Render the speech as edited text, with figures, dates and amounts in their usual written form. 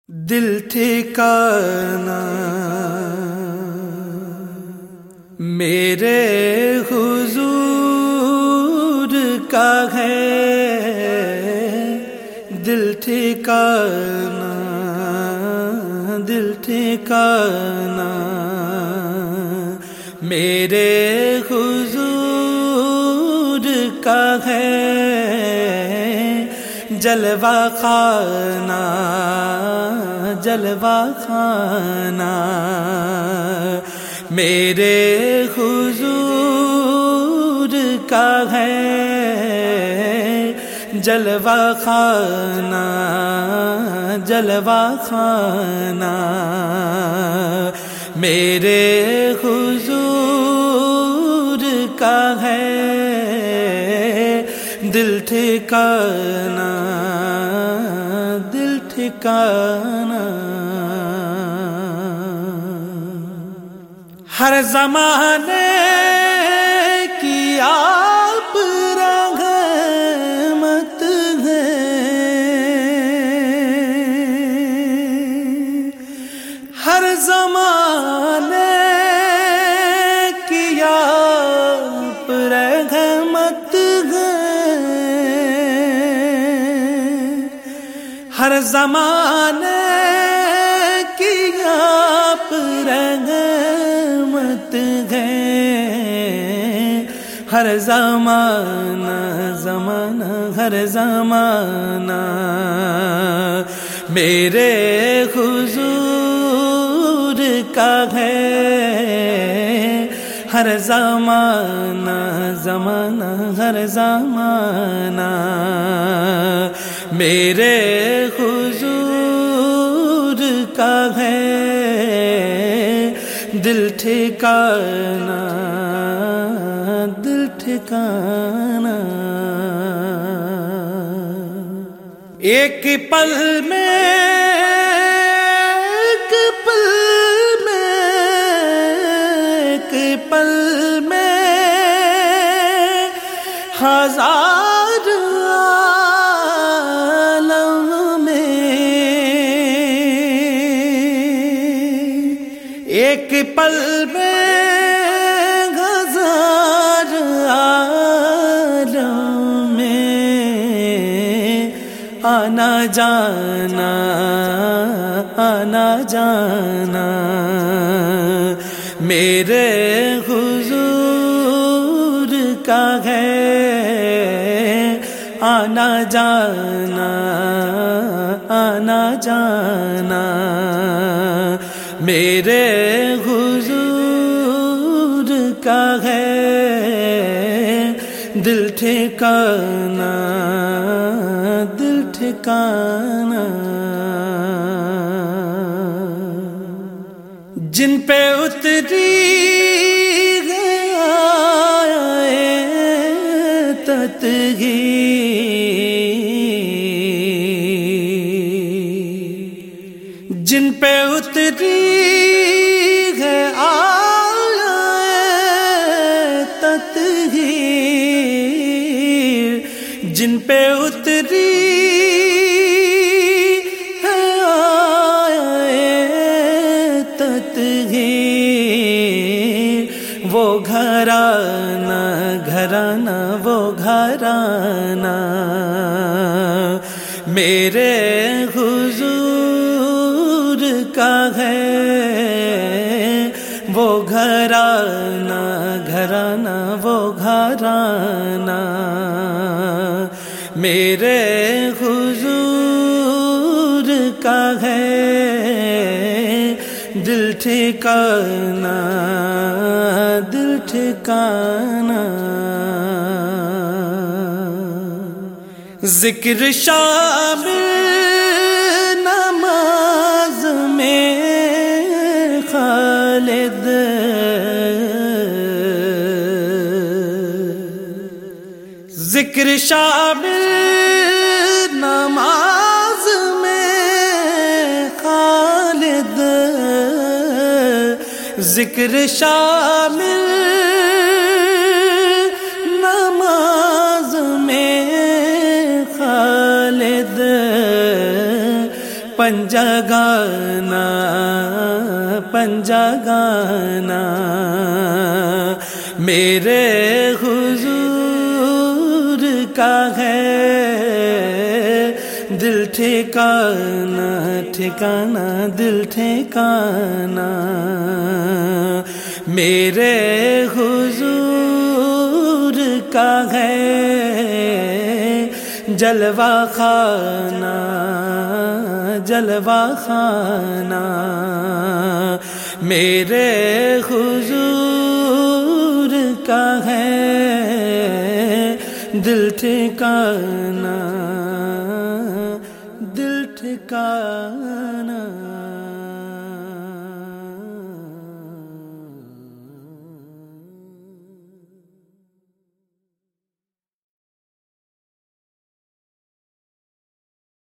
دل ٹھکانا میرے حضور کا ہے، دل ٹھکانا دل ٹھکانا میرے حضور کا ہے، جلوہ خانہ جلوہ خانہ میرے حضور کا ہے، جلوہ خانہ جلوہ خانہ میرے حضور کا ہے، دل ٹھکانا دل ٹھکانا ہر زمانے کی آپ رحمت ہے، ہر زمانے کی آپ رحمت ہے، ہر زمانے کی آپ رحمت ہے، ہر زمانہ زمانہ ہر زمانہ میرے حضور کا ہے، ہر زمانہ زمانہ ہر زمانہ میرے حضور کا ہے، دل ٹھکانا دل ٹھکانا ایک پل میں ایک پل میں ایک پل میں ہزار عالم میں، ایک پل میں ہزار عالم میں آنا جانا آنا جانا میرے حضور کا ہے، آنا جانا آنا جانا میرے حضور کا ہے، دل ٹھکانا دل ٹھکانا جن پہ اتری جن پہ اتری ہے آیت تطہیر، جن پہ اتری ہے آیت تطہیر، وہ گھرانہ گھرانہ وہ گھرانہ میرے حضور کا ہے، وہ گھرانہ گھرانہ وہ گھرانہ میرے حضور کا ہے، دل ٹھکانا دل ٹھکانا ذکر شامل نماز میں خالد، ذکر شامل نماز میں خالد، ذکر شامل نماز میں خالد، پنجگانا پنجگانا میرے حضور کا ہے دل ٹھکانا ٹھکانا دل ٹھکانا میرے حضور کا ہے جلوہ خانہ جلوہ خانہ میرے حضور کا ہے دل ٹھکانا دل ٹھکانا